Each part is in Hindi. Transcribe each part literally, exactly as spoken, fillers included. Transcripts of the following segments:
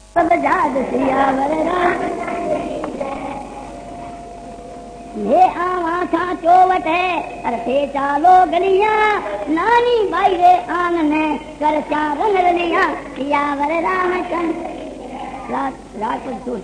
सब जाद सियावर राम ये आवा था चौवट है अरे चालो गलियां नानी भाई रे आंगने कर चार रंगलियां सियावर रामचंद्र रात सुन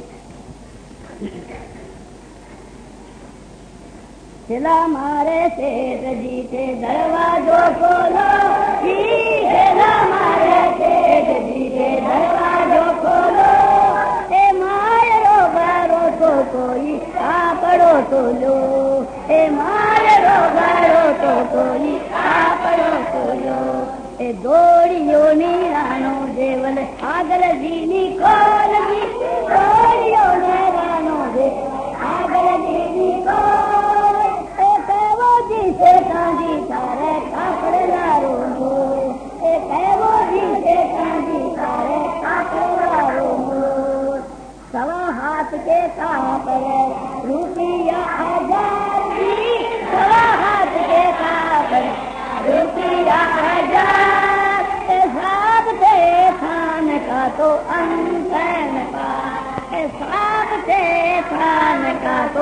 सिला मारे सेठ जी थे दरवाजो खोलो जी सिला मारे सेठ जी थे दरवाजो खोलो ए मारो बारो तो कोई आ पड़ो तो लो ए मारो बारो तो कोई आ पड़ो तो लो ए दौड़ियो नीरानो देवल आगल जीनी कोल जी दौड़ियो नीरानो दे आगल जीनी कोल ए कहवो जी से कांजी सारे कापड़ लारो मो ए कहवो जी से कांजी सारे कापड़ लारो मो सवा हाथ के कापड़ रुपया हजार जी सवा हाथ के कापड़ रुपया हजार साहब थे खान का तो अंतन का साहब थे खान का तो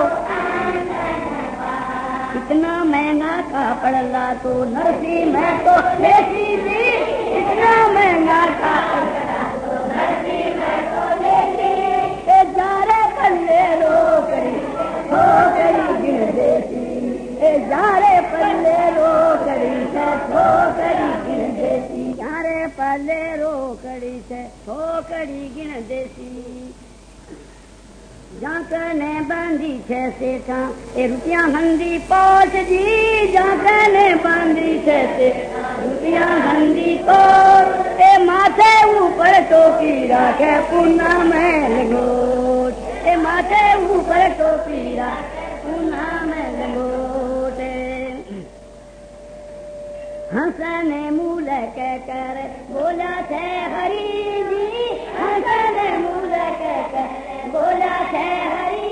इतना महंगा कापड़ ला तो नरसी मैं तो लेती थी इतना महंगा कापड़ ला तो नरसी मैं तो लेती जारे पल्ले रो करी हो करी गिर देती जारे पल्ले रो करी से हो करी गिन देती जारे पल्ले रो करी से हो करी गिन देती जाकने बांधी छे सेठा ए रुपया हंदी पोच जी जाकने बांधी छे से रुपया हंदी को ए माथे ऊपर टोपी राखे पुना में लगोट ए माथे ऊपर टोपी राखे पुना में लगोट हंसने मूल के कर बोला थे हरी जी हंसने मूल के कर बोला थे हरी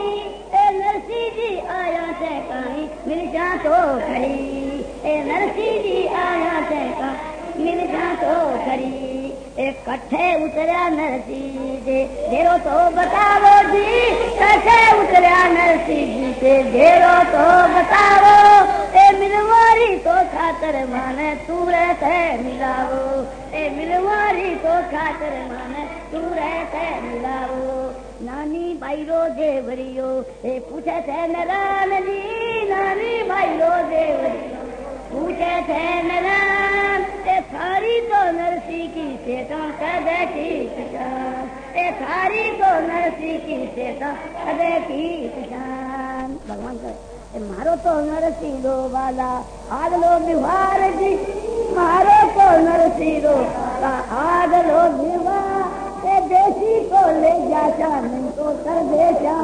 ए नरसी जी आया थे कहीं मिल जा तो खड़ी ए नरसी जी आया थे कहीं मिल जा तो खड़ी एक कट्ठे उतरा नरसी जी ढेरो तो बताओ जी कट्ठे उतरा नरसी जी से ढेरो तो बताओ ए मिलवारी तो खातर माने तू रहते मिलाओ ए मिलवारी तो खातर माने तू रहते मिलाओ नानी भाईरो देवरियो ए पूछे थे नारायण जी नानी भाईरो देवरियो पूछे थे नारायण ए थारी तो नरसी की सेठा कदे की किसान ए थारी तो नरसी की सेठा कदे की किसान भगवान करे मारो तो नरसी रो वाला आग लो बिहार जी मारो तो नरसी रो वाला आग लो बिहार देसी को ले जा नहीं तो कर दे जा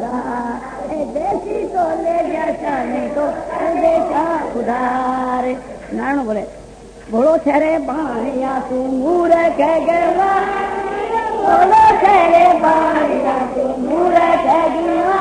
उधार ए देसी को ले जा नहीं तो कर दे जा उधार नारायण बोले बोलो छरे बाणिया तू मूर कह गवा बोलो छरे बाणिया तू मूर कह गवा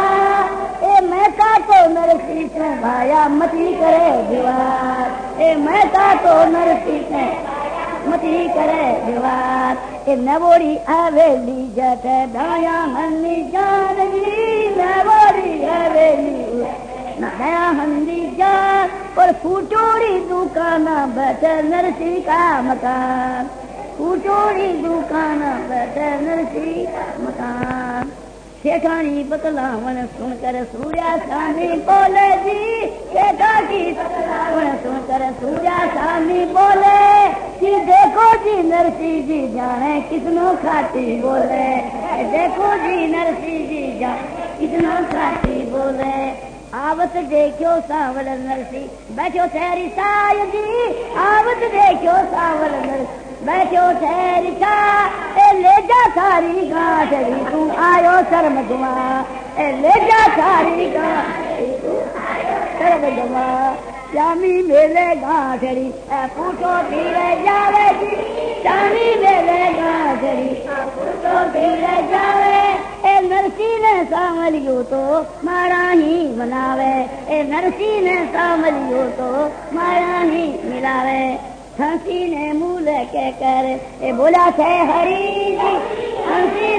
ए मैं का तो नरसी से भाया मती करे दीवार ए मैं का तो नरसी से मती करे दीवार ए नवोरी हवेली जट दया हंदी जान जी नवोरी हवेली दया हंदी जान और फूटोड़ी दुकान बैठ नरसी का मकान फूटोड़ी दुकान बैठ नरसी मकान सेठानी बतलावन सुनकर सूर्या स्वामी बोले जी सेठा की बतलावन सुनकर सूर्या स्वामी बोले कि देखो जी नरसी जी जाने कितनो खाती बोले देखो जी नरसी जी जाने कितनो खाती बोले आवत देखो सावल नरसी बैठो ठहरी साय जी आवत देखो सावल नरसी बैठो ठहरी सा ए ले जा सारी गांठड़ी तू आयो शर्म गुमा ए ले जा सारी गांठड़ी तू आयो शर्म गुमा श्यामी मेले गांठड़ी ए पूछो धीरे जावे जी श्यामी मेले गांठड़ी पूछो धीरे जावे ए नरसी ने सामलियो तो मारा ही मनावे ए नरसी ने सामलियो तो मारा ही मिलावे हंसी ने मूल के कर ए बोला थे हरी जी हंसी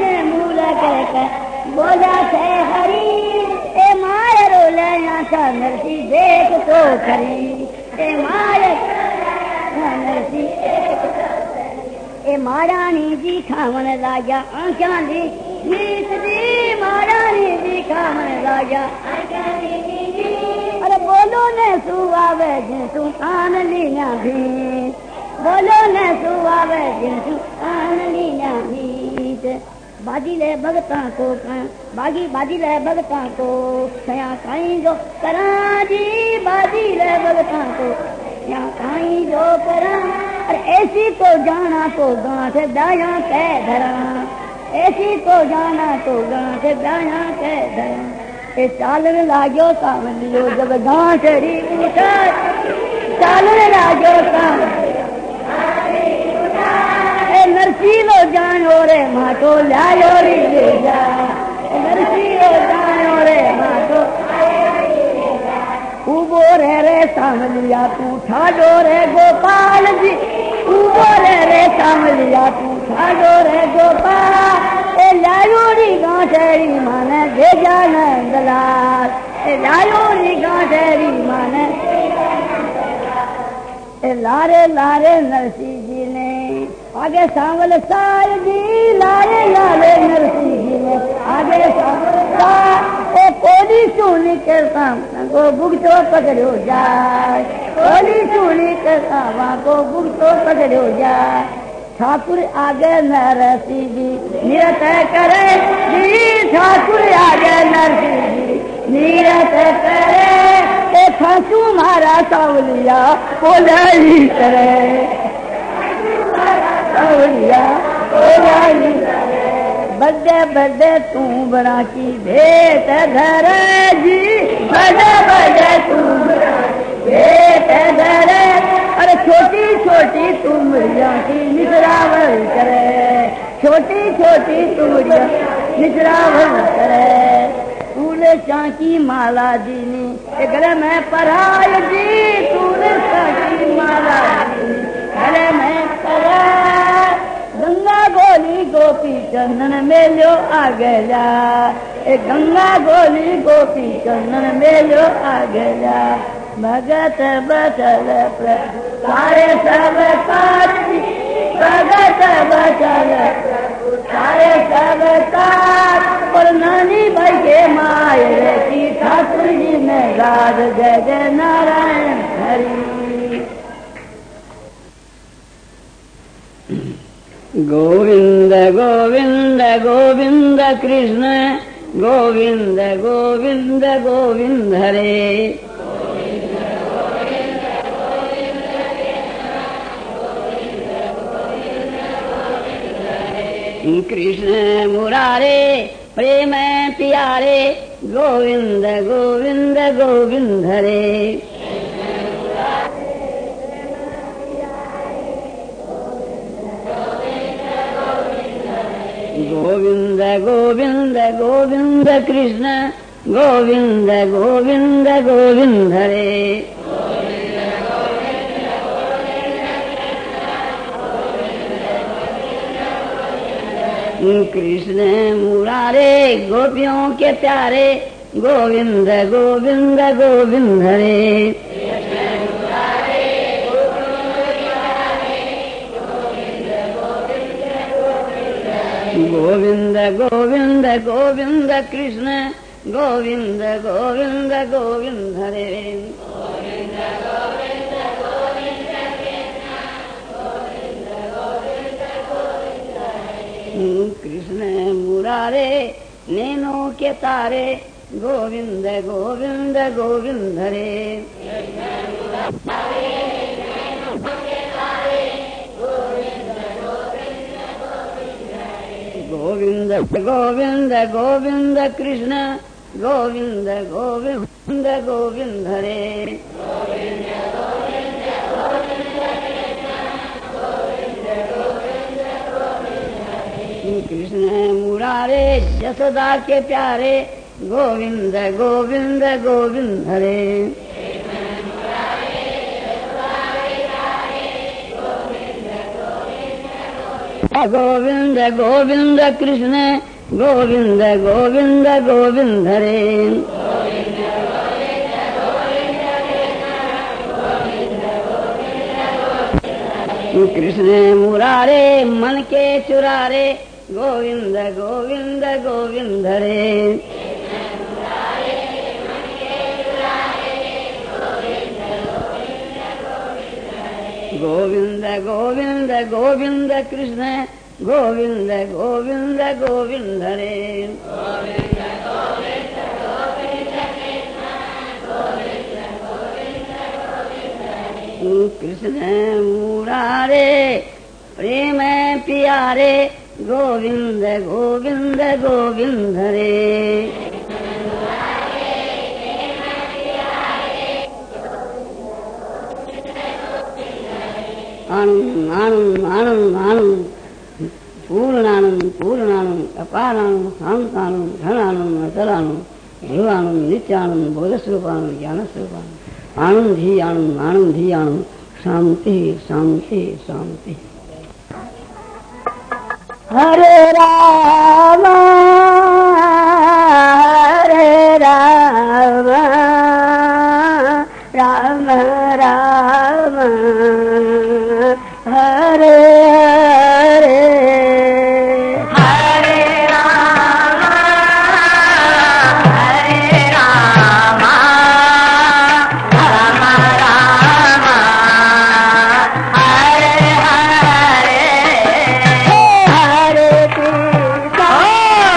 बोला थे हरी ए माया रोले आशा नरसी देख तो खरी ए माया नरसी ए महारानी जी खावन लाया आंखा दी नीत दी महारानी जी खावन लाया अरे बोलो ने सुआवे जिसु आन लिया भी बोलो ने सुआवे जिसु आन लिया भी बाजी ले भगता को बागी बाजी ले भगता को छया काई जो करा जी बाजी ले भगता को या काई जो करा और ऐसी तो जाना तो गांठ दाया के धरा ऐसी तो जाना तो गांठ दाया के धरा ए चालन लागो सावलियो जब गांठ री उठा चालन लागो सावलियो ए नरसीलो जानो रे माटो लायो रे जा नरसीलो जानो रे माटो उबो रे रे सामलिया तू ठाडो रे गोपाल जी उबो रे रे सामलिया तू ठाडो रे गोपाल ए लायोरी गांठेरी माने भेजा नंदलाल ए लायोरी गांठेरी माने ए लारे लारे नरसी जी ने आगे सांवल साल जी लारे लारे नरसी जी ने आगे सांवल साल ए कोली सुनी करता को भुगतो पकड़ो जाए कोली सुनी करता वहाँ को भुगतो पकड़ो जाए ठाकुर आगे नरसी जी निरत करे जी ठाकुर आगे नरसी जी निरत करे ए फांसू मारा सावलिया बोलाई करे सावलिया बोलाई बड़े बड़े तू बड़ा की भेंट धरे जी बड़े बड़े तू भेंट धरे अरे छोटी छोटी तुमरिया की निचरावल करे छोटी छोटी तुमरिया निचरावल करे तूने चाकी माला दीनी गले में पराय दी तूने चाकी माला दीनी गले में पराय गंगा गोली गोपी चंदन मेलो आ गया ए गंगा गोली गोपी चंदन मेलो आ गया भगत बचल सारे सब काटी भगत बचल सारे सब काट और नानी भाई के माये की ठाकुर जी ने राज जय जय नारायण हरि गोविंद गोविंद गोविंद कृष्ण गोविंद गोविंद गोविंद हरे कृष्ण मुरारे प्रेम प्यारे गोविंद गोविंद गोविंद हरे गोविंद गोविंद गोविंद कृष्ण गोविंद गोविंद गोविंद हरे कृष्ण मुरारे गोपियों के प्यारे गोविंद गोविंद गोविंद हरे गोविंद गोविंद गोविंद कृष्ण गोविंद गोविंद गोविंद हरे कृष्ण मुरारे नैनों के तारे गोविंद गोविंद गोविंद हरे गोविंद गोविंद गोविंद कृष्ण गोविंद गोविंद गोविंद हरे कृष्ण मुरारे जसोदा के प्यारे गोविंद गोविंद गोविंद हरे गोविंद गोविंद कृष्ण गोविंद गोविंद गोविंद रे कृष्ण मुरारे मन के चुरारे गोविंद गोविंद गोविंद रे गोविंद गोविंद गोविंद कृष्ण गोविंद गोविंद गोविंद रे कृष्ण मुरारे प्रेम प्यारे गोविंद गोविंद गोविंद रे आनंद आनंद आनंद आनंद पूर्णानंद पूर्णानंद अपारानंद शांतानंद घनानंद अचलानंद जीवानंद नित्यानंद बोधस्वरूपानंद ज्ञानस्वरूपानंद आनंद ही आनंद आनंद ही आनंद शांति शांति शांति। हरे राम हरे राम राम राम हरे हरे हरे राम हरे राम राम राम हरे हरे हरे कृष्ण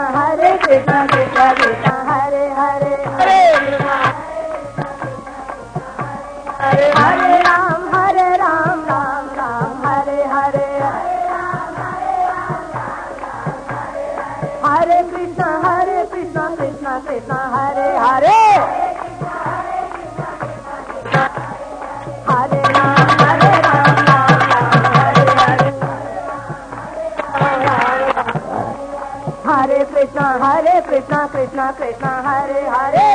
हरे कृष्णा कृष्णा कृष्णा हरे हरे हरे हरे राम हरे राम राम राम हरे हरे हरे कृष्णा हरे कृष्णा कृष्णा कृष्णा हरे हरे हरे राम हरे राम राम राम हरे हरे हरे कृष्णा हरे कृष्णा कृष्णा कृष्णा हरे हरे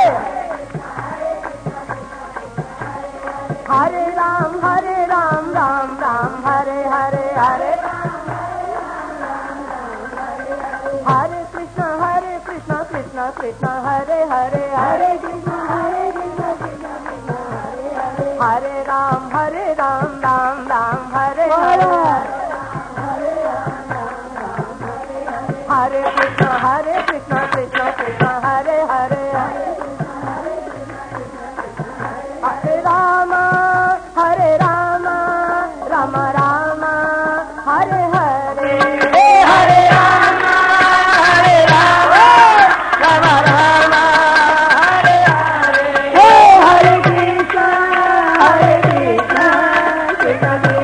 हरे राम हरे राम राम राम हरे हरे हरे हरे कृष्णा हरे कृष्णा कृष्णा कृष्णा हरे हरे हरे कृष्णा हरे कृष्णा कृष्णा कृष्णा हरे हरे हरे राम हरे राम राम राम हरे हरे हरे कृष्णा हरे कृष्णा कृष्णा कृष्णा हरे हरे हरे राम हरे राम राम राम हरे हरे हरे राम हरे राम राम राम हरे हरे हरे कृष्णा हरे कृष्णा कृष्णा